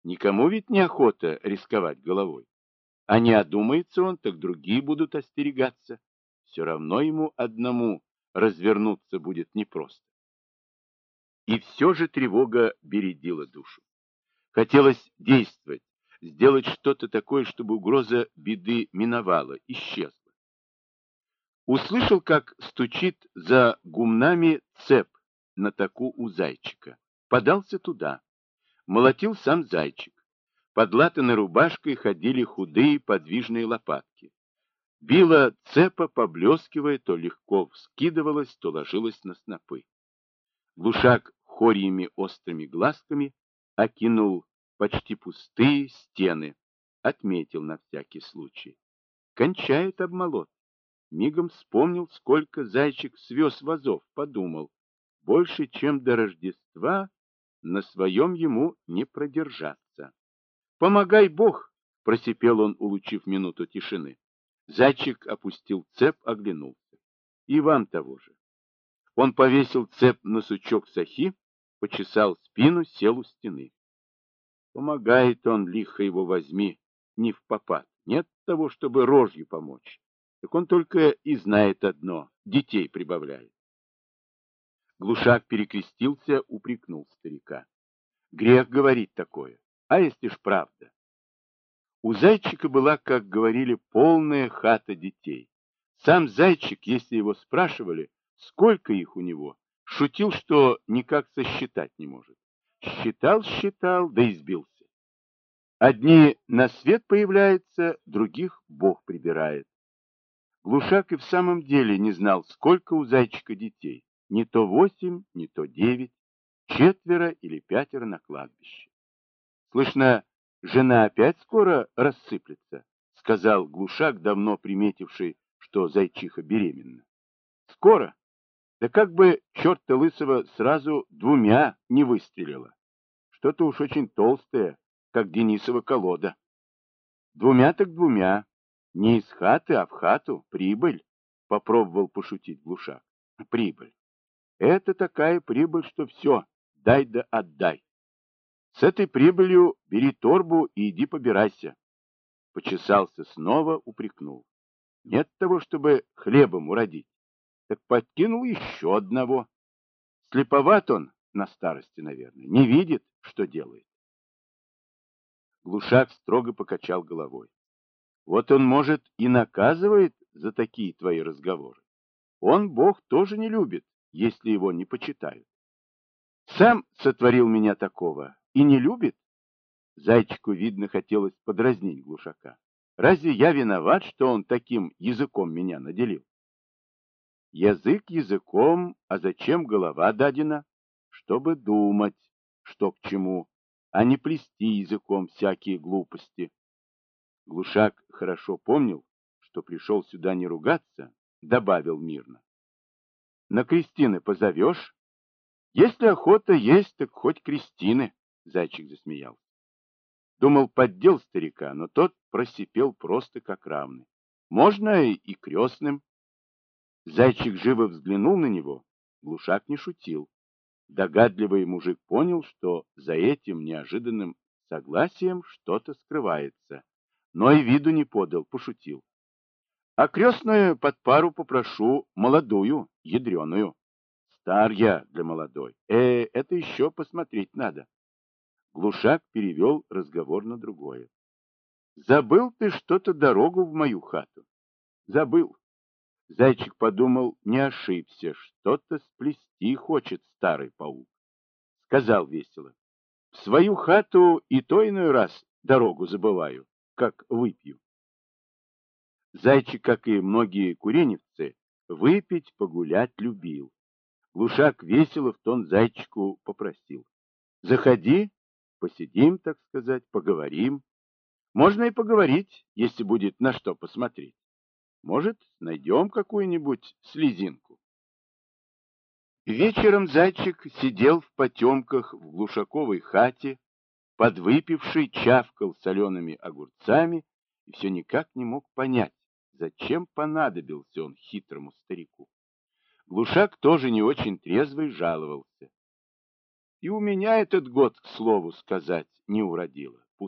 Никому ведь неохота рисковать головой. А не одумается он, так другие будут остерегаться. Все равно ему одному развернуться будет непросто. И все же тревога бередила душу. Хотелось действовать, сделать что-то такое, чтобы угроза беды миновала, исчезла. Услышал, как стучит за гумнами цеп на таку у зайчика. Подался туда. Молотил сам зайчик. Под латаной рубашкой ходили худые подвижные лопатки. Била цепа, поблескивая, то легко вскидывалась, то ложилась на снопы. Глушак хорьими острыми глазками окинул почти пустые стены, отметил на всякий случай. Кончает обмолот. Мигом вспомнил, сколько зайчик свез вазов, подумал. Больше, чем до Рождества, на своем ему не продержаться. «Помогай, Бог!» — просипел он, улучив минуту тишины. Зайчик опустил цеп, оглянулся. И вам того же. Он повесил цеп на сучок сахи, почесал спину, сел у стены. Помогает он, лихо его возьми, не впопад. Нет того, чтобы рожью помочь. Так он только и знает одно — детей прибавляет. Глушак перекрестился, упрекнул старика. Грех говорить такое, а если ж правда? У зайчика была, как говорили, полная хата детей. Сам зайчик, если его спрашивали, сколько их у него, шутил, что никак сосчитать не может. Считал, да избился. Одни на свет появляются, других Бог прибирает. Глушак и в самом деле не знал, сколько у зайчика детей. Не то 8, не то 9, 4 или 5 на кладбище. Слышно, жена опять скоро рассыплется, сказал Глушак, давно приметивший, что зайчиха беременна. Скоро? Да как бы черта лысого сразу 2 не выстрелила. Что-то уж очень толстое, как Денисова колода. 2 так 2. Не из хаты, а в хату. Прибыль, попробовал пошутить Глушак. Прибыль. Это такая прибыль, что все, дай да отдай. С этой прибылью бери торбу и иди побирайся. Почесался снова, упрекнул. Нет того, чтобы хлебом уродить. Так подкинул еще одного. Слеповат он на старости, наверное. Не видит, что делает. Глушак строго покачал головой. Вот он, может, и наказывает за такие твои разговоры. Он, Бог, тоже не любит, если его не почитают. Сам сотворил меня такого и не любит. Зайчику, видно, хотелось подразнить Глушака. Разве я виноват, что он таким языком меня наделил? Язык языком, а зачем голова дадена? Чтобы думать, что к чему, а не плести языком всякие глупости. Глушак хорошо помнил, что пришел сюда не ругаться, добавил мирно. На крестины позовешь? Если охота есть, так хоть крестины, зайчик засмеялся. Думал, поддел старика, но тот просипел просто как равный. Можно и крестным. Зайчик живо взглянул на него. Глушак не шутил. Догадливый мужик понял, что за этим неожиданным согласием что-то скрывается, но и виду не подал, пошутил. А крестную под пару попрошу молодую, ядреную. Стар я для молодой. Это еще посмотреть надо. Глушак перевел разговор на другое. Забыл ты что-то дорогу в мою хату? Забыл. Зайчик подумал, не ошибся, что-то сплести хочет старый паук. Сказал весело. В свою хату и то иной раз дорогу забываю, как выпью. Зайчик, как и многие куреневцы, выпить, погулять любил. Глушак весело в тон зайчику попросил. Заходи, посидим, так сказать, поговорим. Можно и поговорить, если будет на что посмотреть. Может, найдем какую-нибудь слезинку. Вечером зайчик сидел в потемках в глушаковой хате, подвыпивший, чавкал солеными огурцами и все никак не мог понять, зачем понадобился он хитрому старику. Глушак тоже не очень трезвый жаловался. И у меня этот год, к слову сказать, не уродило.